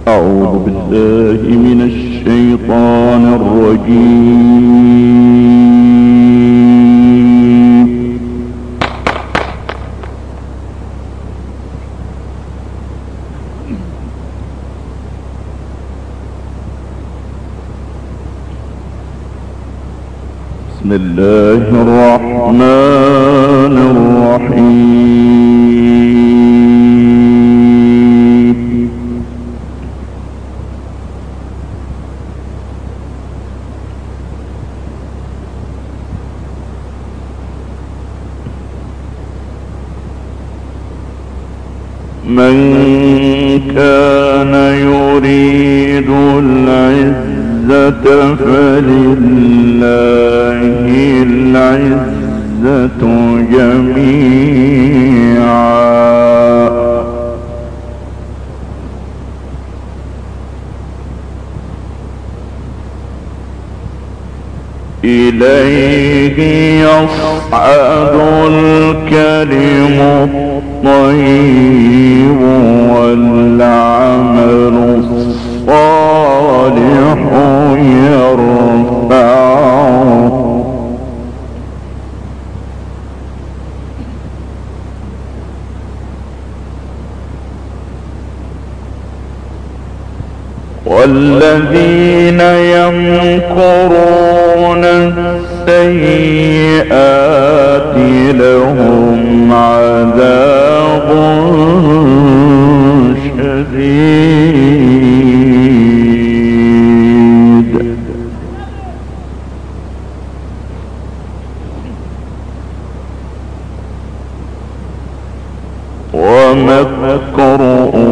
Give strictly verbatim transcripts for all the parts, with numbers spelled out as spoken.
أعوذ بالله من الشيطان الرجيم. بسم الله الرحمن الرحيم. من كان يريد العزة فلله العزة جميعا إليه يصعد الكلم الطيب والعمل الصالح يرفعه والذين يمكرون السيئات لهم عذاب شديد ومكر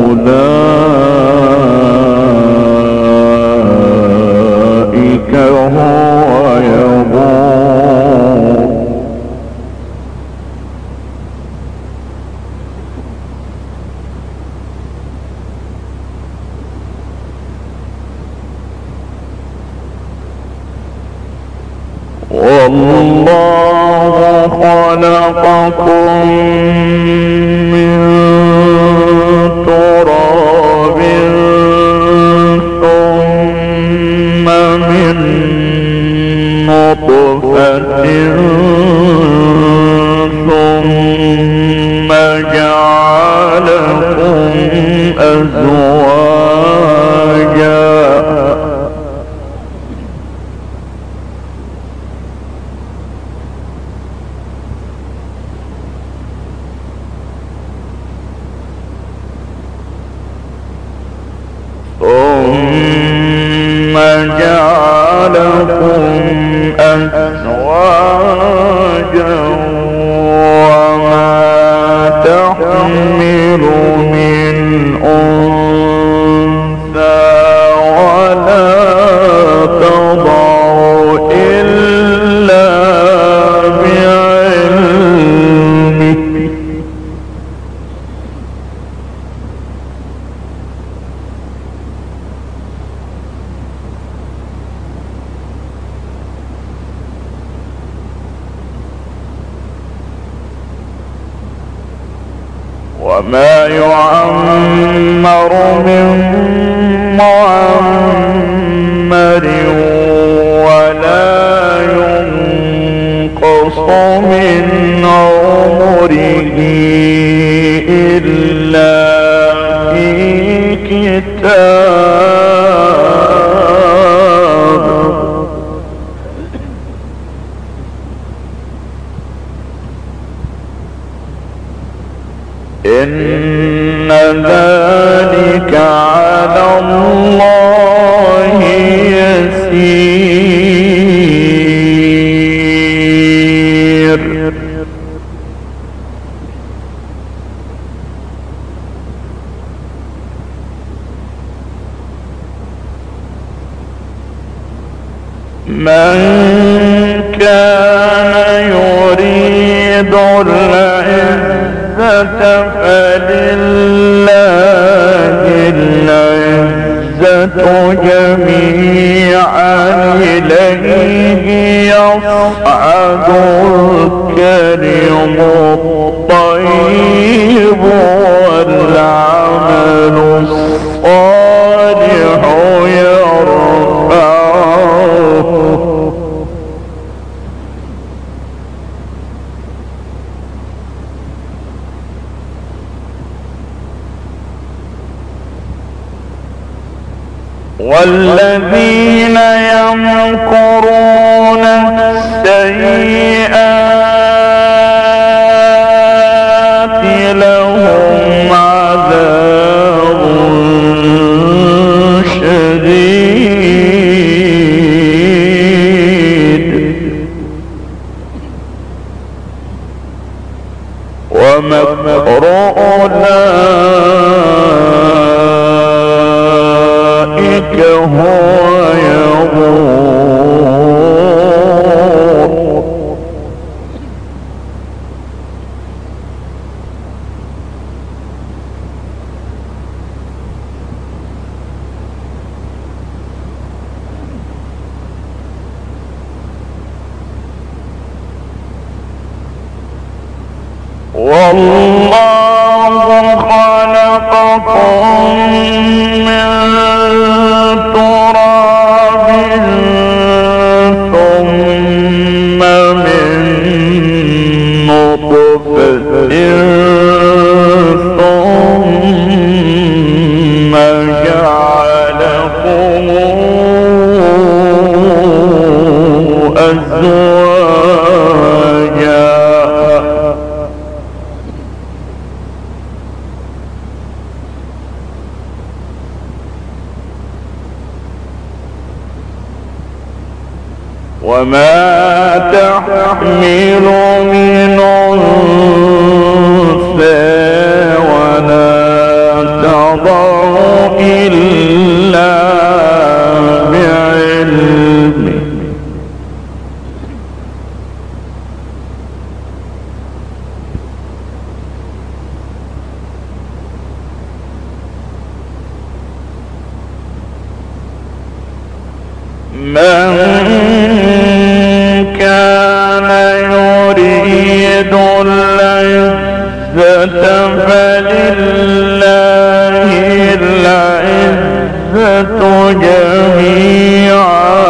أولئك هو يبور والله خلقكم من تراب ثم من نطفة ثم جعلكم أزواجا ثم جعلكم أزواجا وما تحمل من أنثى ولا تضع إلا بعلمه وما يعمر من معمر ولا ينقص من عمره إلا في كتاب إن ذلك على الله يسير من كان يريد العزة فلله العزة جميعا إليه يصعد الكلم الطيب والعمل الصالح والذين يمكرون السيئات لهم عذاب شديد ومكر أولئك هو يبور والله خلقكم من تراب ثم من نطفة ثم جعلكم أزواجا وما تحمل من أنثى ولا تضع إلا بعلمه من كان يريد العزة فلله العزة جميعا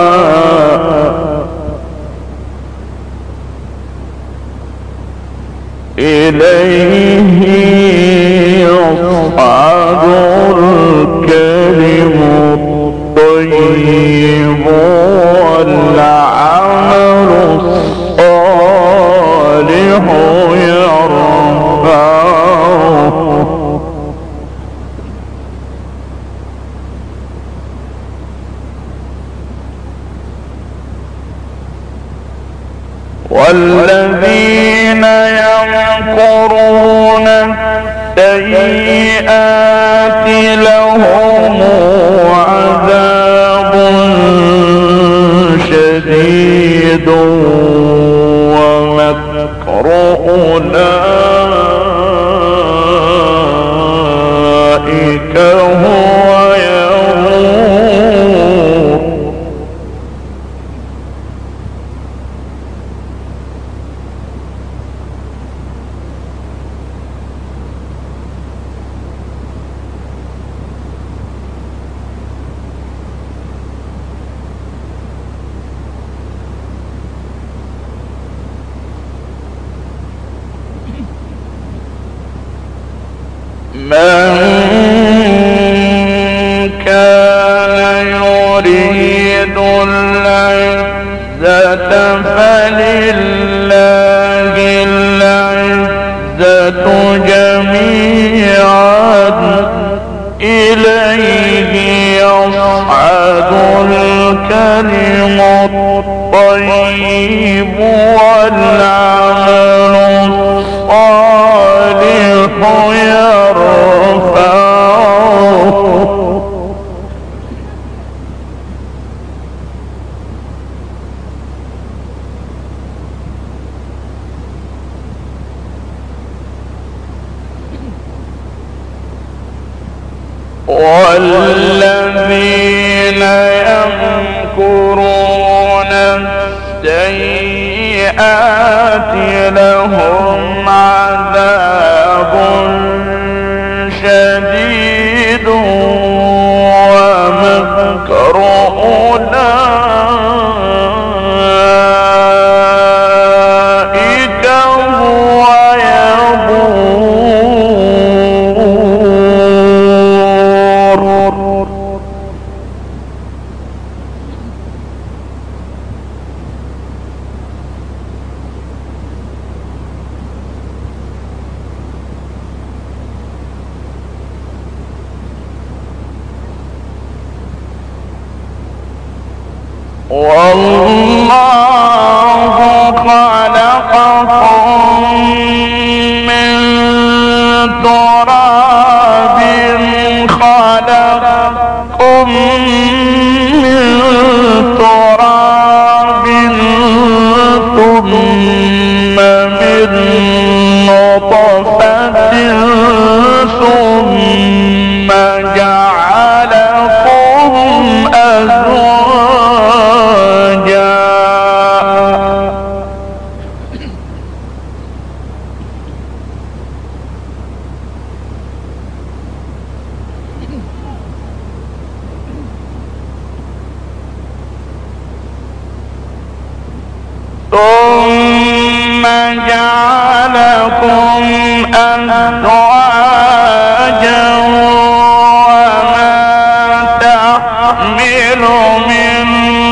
إليه يصعد الكلم الطيب والعمل الصالح يرفعه والذين يمكرون السيئات لهم عذاب شديد ومكر أولئك هو يبور من كان يريد العزة فلله العزة جميعا إليه يصعد الكلم الطيب والعمل الصالح يرفعه والذين يمكرون السيئات لهم عذاب شديد ومكر أولئك هو يبور والله خلقكم من تراب خلقكم من تراب ثم من نطفة ثم جعلكم أزواجا ثم جعلكم أزواجا وما تحمل من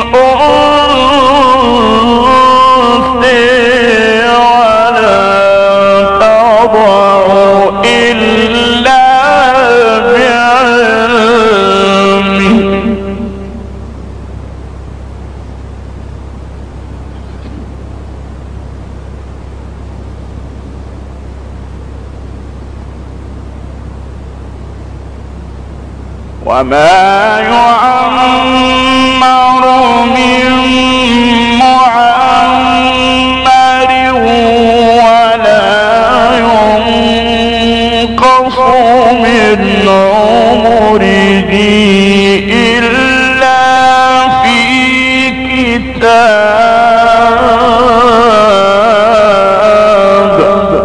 أنثى ولا تضع إلا بعلمه وما يعمر من معمر ولا ينقص من عمره إلا في كتاب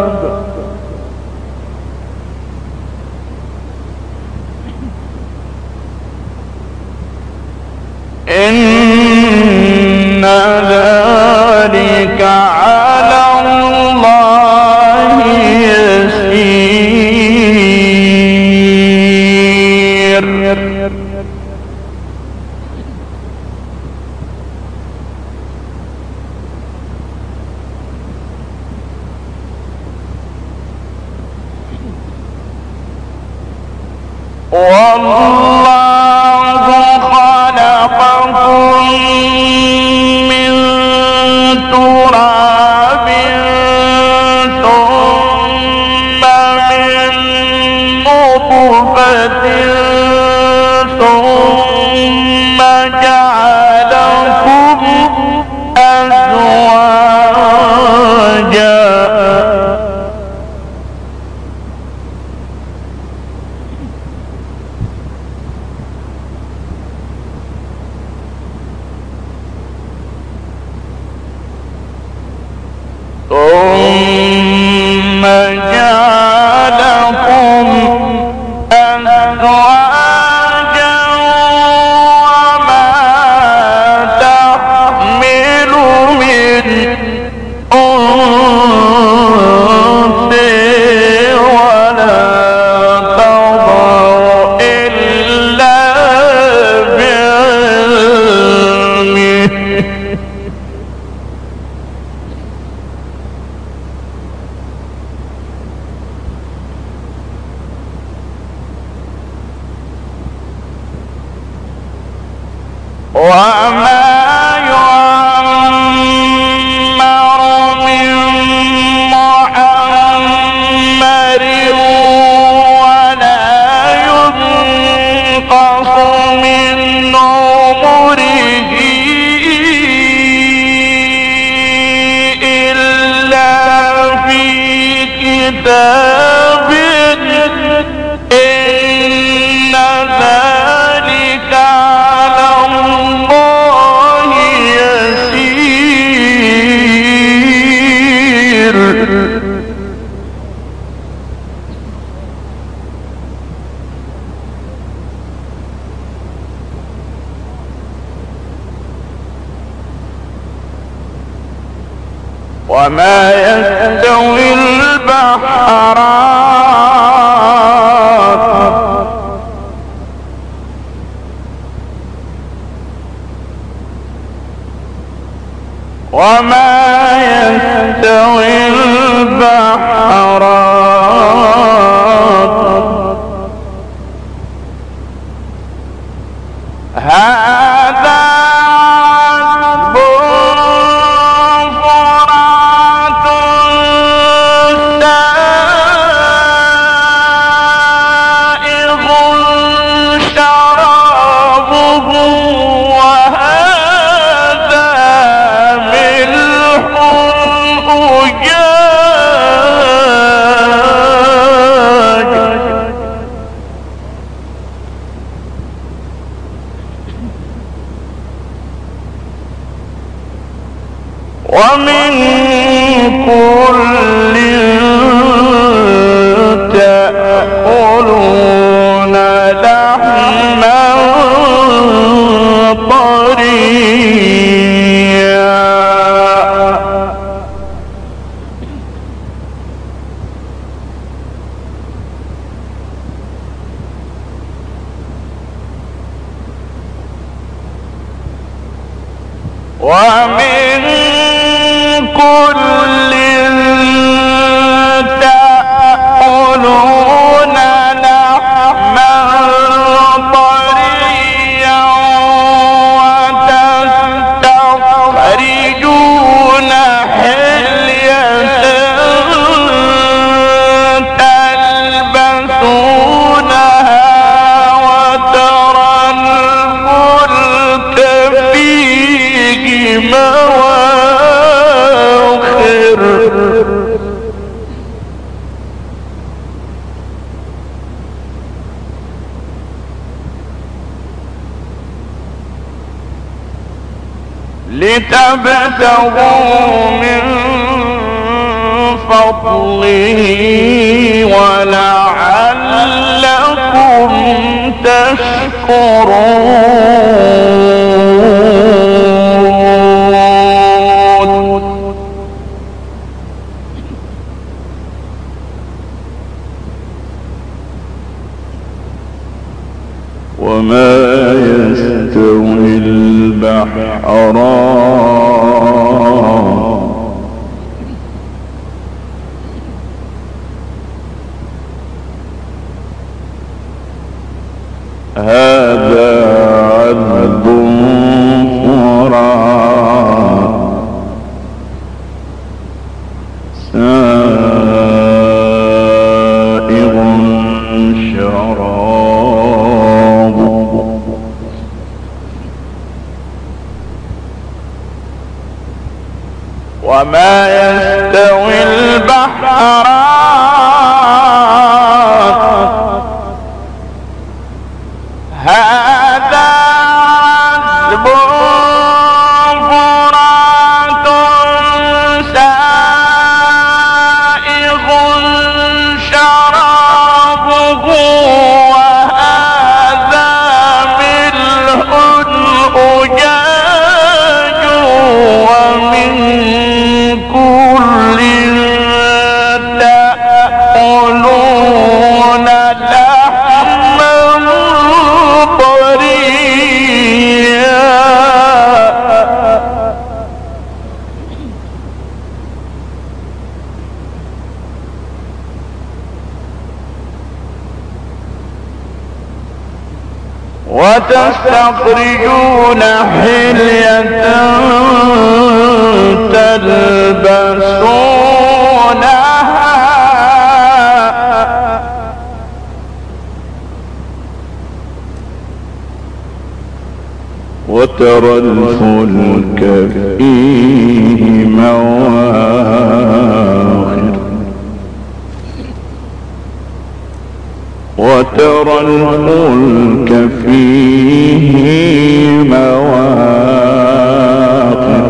إن ذلك على الله يسير والله خلقكم من تراب ثم من نطفة ثم جعلكم أزواجا ثم جعلكم أزواجا وما تحمل من أنثى ولا تضع إلا بعلمه وما يعمر من معمر ولا ينقص من عمره إلا في كتاب إن ذلك على الله يسير وما يستوي البحران وما يستوي البحران هذا ومن كل تأكلون لحما طريا ومن كل تأكلون لحما طريا وتستخرجون حلية تلبسونها وترى الفلك فيه مواخر لتبتغوا من فضله ولعلكم تشكرون وما يستوي البحران هذا عذب فرات سائغ شراب وما يستوي البحران هذا عذب فرات سائغ شرابه وهذا ملح أجاج ومن كل تأكلون لحما طريا وتستخرجون حلية تلبسونها وترى الفلك فيه مواخر وترى الفلك فيه مواخر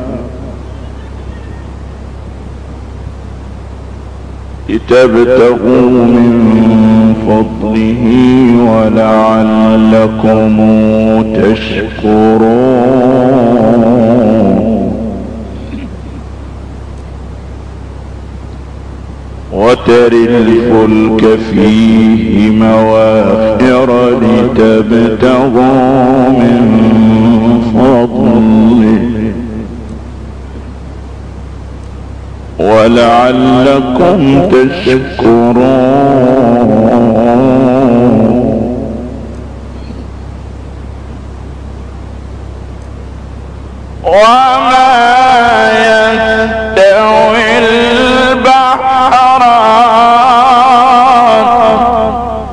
لتبتغوا من فضله ولعلكم تشكرون وترى الفلك فيه مواخر لتبتغوا من فضله ولعلكم تشكرون وما يستوي البحران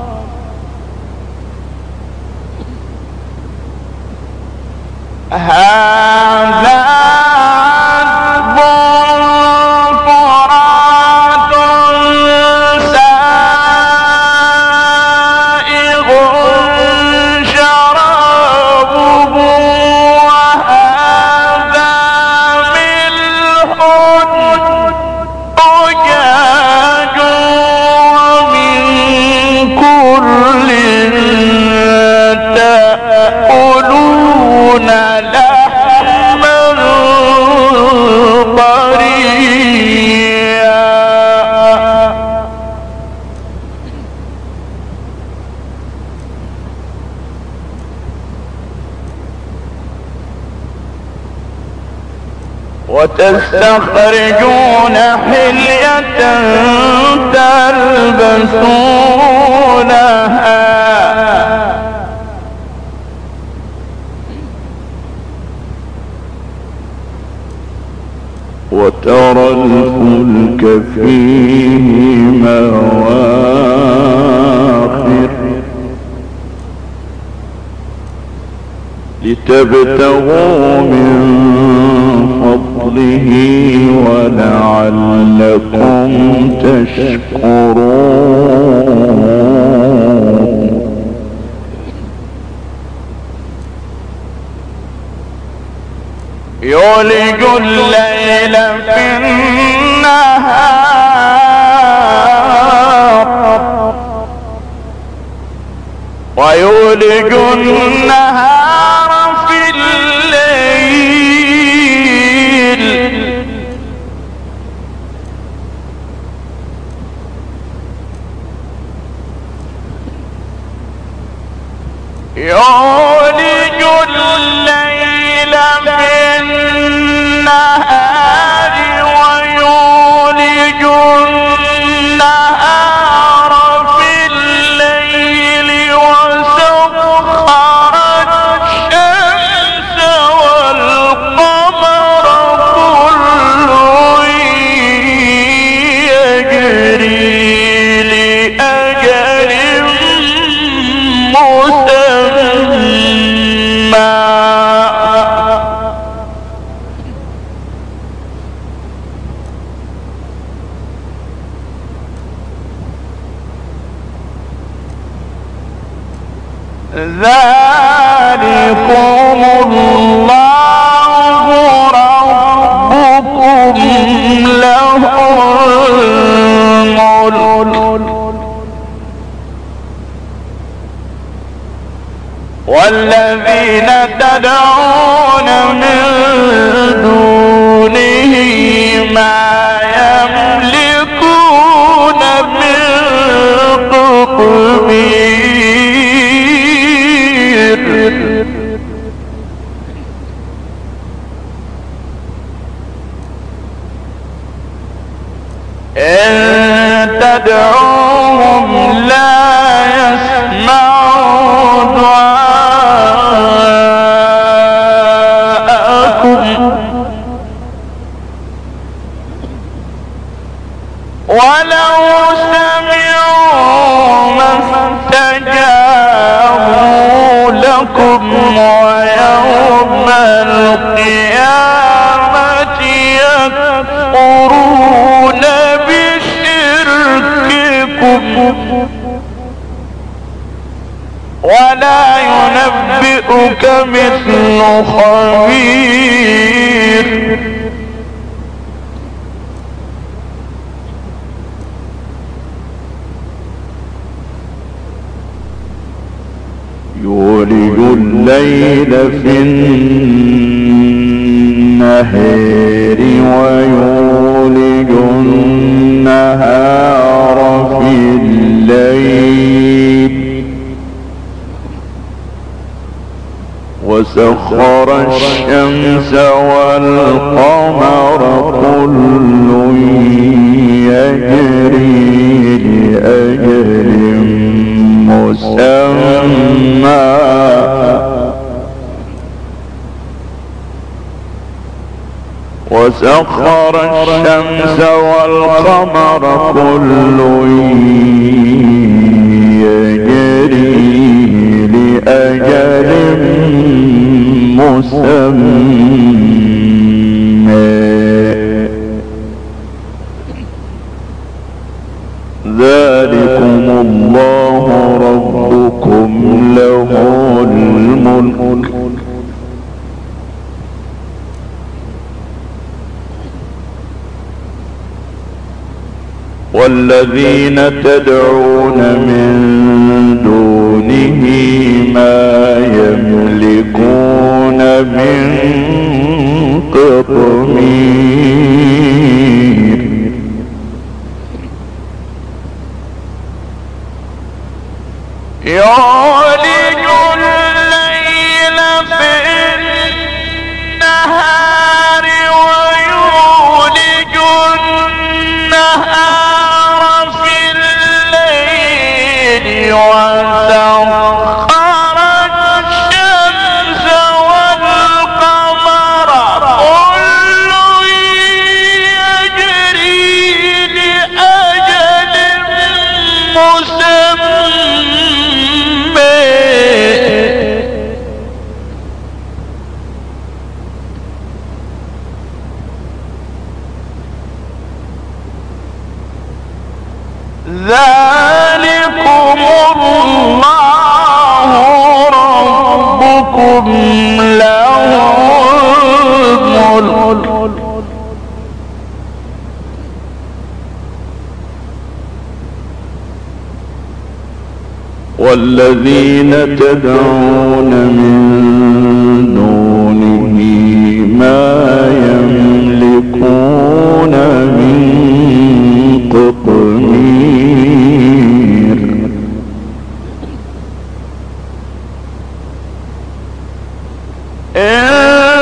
هذا عذب فرات سائغ شرابه وهذا ملح وتستخرجون حلية تلبسونها وترى الفلك فيه مواخر لتبتغوا من فضله ولعلكم تشكرون يولج الليل في النهار ويولج النهار في الليل يولج الليل في النهار ويولج النهار في الليل وسخر الشمس والقمر كل يجري لأجل مسمى ذلكم الله ربكم له الملك والذين تدعون من دونه ما يملكون من قطمير إن تدعوهم لا يسمعوا دعاءكم ولو سمعوا ما استجابوا لكم ويوم القيامة يكفرون بشرككم ولا ينبئك مثل خبير يولج الليل في النهار ويولج النهار في الليل وسخر الشمس والقمر كل يجري لأجل مسمى وسخر الشمس والقمر كل يجري لأجل مسمى ذلكم الله ربكم له الملك والذين تدعون من دونه ما يملكون من قطمير يولج الليل في النهار ويولج ربكم لهم الملك والذين تدعون من دونه ما يملكون من قطمير إن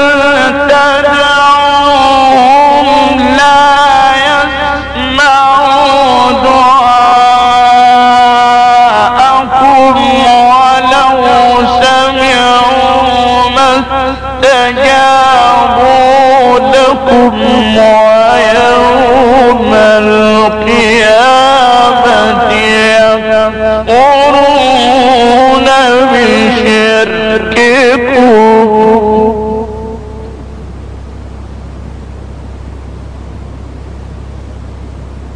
تدعوهم لا يسمعوا دعاءكم ولو سمعوا ما استجابوا لكم ويوم القيامة يكفرون بشرككم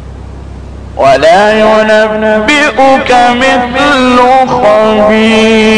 ولا ينبئك مثل خبير